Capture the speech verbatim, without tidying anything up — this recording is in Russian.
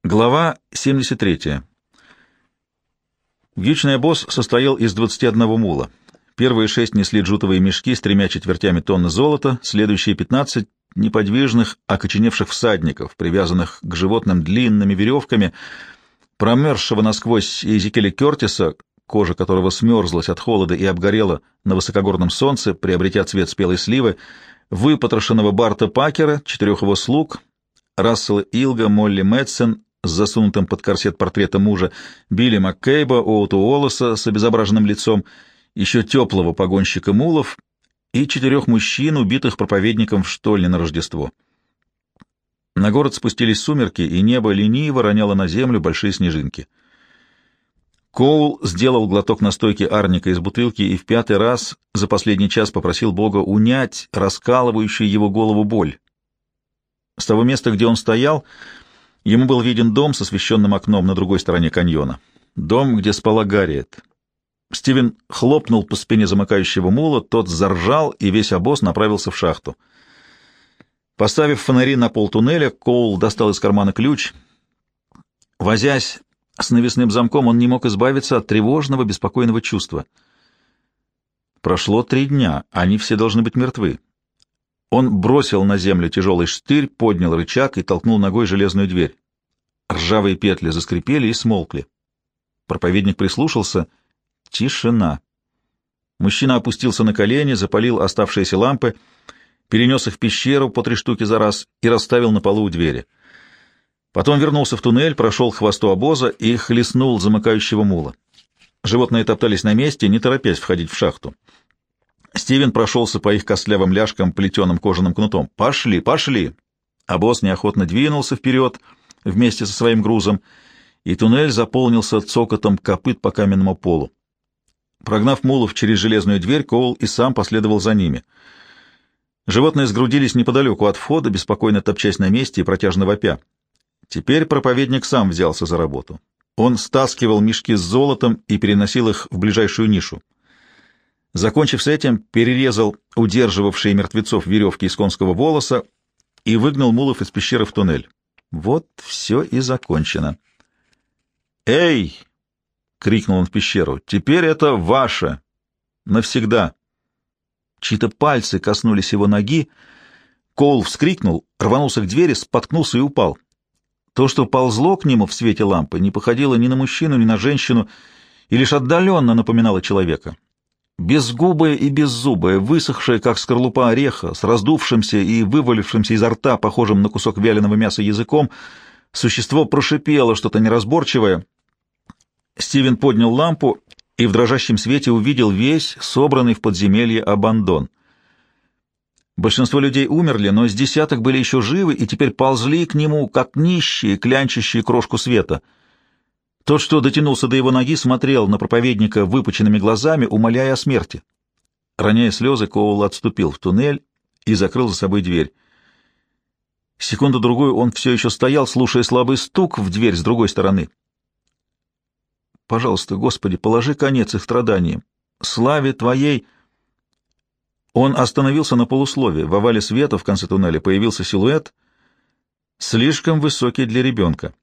Глава семьдесят третья. Вьючный обоз состоял из двадцати одного мула. Первые шесть несли джутовые мешки с тремя четвертями тонны золота, следующие пятнадцать — неподвижных, окоченевших всадников, привязанных к животным длинными веревками, промерзшего насквозь Эзекиэля Кертиса, кожа которого смерзлась от холода и обгорела на высокогорном солнце, приобретя цвет спелой сливы, выпотрошенного Барта Пакера, четырех его слуг, Рассела Илга, Молли Мэтсон с засунутым под корсет портрета мужа, Билли Маккейба, Оуту Уоллеса с обезображенным лицом, еще теплого погонщика мулов и четырех мужчин, убитых проповедником в штольне на Рождество. На город спустились сумерки, и небо лениво роняло на землю большие снежинки. Коул сделал глоток настойки арника из бутылки и в пятый раз за последний час попросил Бога унять раскалывающую его голову боль. С того места, где он стоял, ему был виден дом с освещенным окном на другой стороне каньона. Дом, где спала Гарриет. Стивен хлопнул по спине замыкающего мула, тот заржал, и весь обоз направился в шахту. Поставив фонари на пол туннеля, Коул достал из кармана ключ. Возясь с навесным замком, он не мог избавиться от тревожного, беспокойного чувства. Прошло три дня, они все должны быть мертвы. Он бросил на землю тяжелый штырь, поднял рычаг и толкнул ногой железную дверь. Ржавые петли заскрипели и смолкли. Проповедник прислушался. Тишина. Мужчина опустился на колени, запалил оставшиеся лампы, перенес их в пещеру по три штуки за раз и расставил на полу у двери. Потом вернулся в туннель, прошел к хвосту обоза и хлестнул замыкающего мула. Животные топтались на месте, не торопясь входить в шахту. Стивен прошелся по их костлявым ляжкам плетеным кожаным кнутом. «Пошли, пошли!» Обоз неохотно двинулся вперед вместе со своим грузом, и туннель заполнился цокотом копыт по каменному полу. Прогнав мулов через железную дверь, Коул и сам последовал за ними. Животные сгрудились неподалеку от входа, беспокойно топчась на месте и протяжно вопя. Теперь проповедник сам взялся за работу. Он стаскивал мешки с золотом и переносил их в ближайшую нишу. Закончив с этим, перерезал удерживавшие мертвецов веревки из конского волоса и выгнал мулов из пещеры в туннель. Вот все и закончено. «Эй!» — крикнул он в пещеру. «Теперь это ваше! Навсегда!» Чьи-то пальцы коснулись его ноги. Коул вскрикнул, рванулся к двери, споткнулся и упал. То, что ползло к нему в свете лампы, не походило ни на мужчину, ни на женщину, и лишь отдаленно напоминало человека. Безгубое и беззубое, высохшее, как скорлупа ореха, с раздувшимся и вывалившимся изо рта, похожим на кусок вяленого мяса языком, существо прошипело что-то неразборчивое. Стивен поднял лампу и в дрожащем свете увидел весь собранный в подземелье абандон. Большинство людей умерли, но с десяток были еще живы и теперь ползли к нему, как нищие, клянчащие крошку света. Тот, что дотянулся до его ноги, смотрел на проповедника выпученными глазами, умоляя о смерти. Роняя слезы, Коул отступил в туннель и закрыл за собой дверь. Секунду-другую он все еще стоял, слушая слабый стук в дверь с другой стороны. «Пожалуйста, Господи, положи конец их страданиям. Славе Твоей...» Он остановился на полуслове. В овале света в конце туннеля появился силуэт, слишком высокий для ребенка.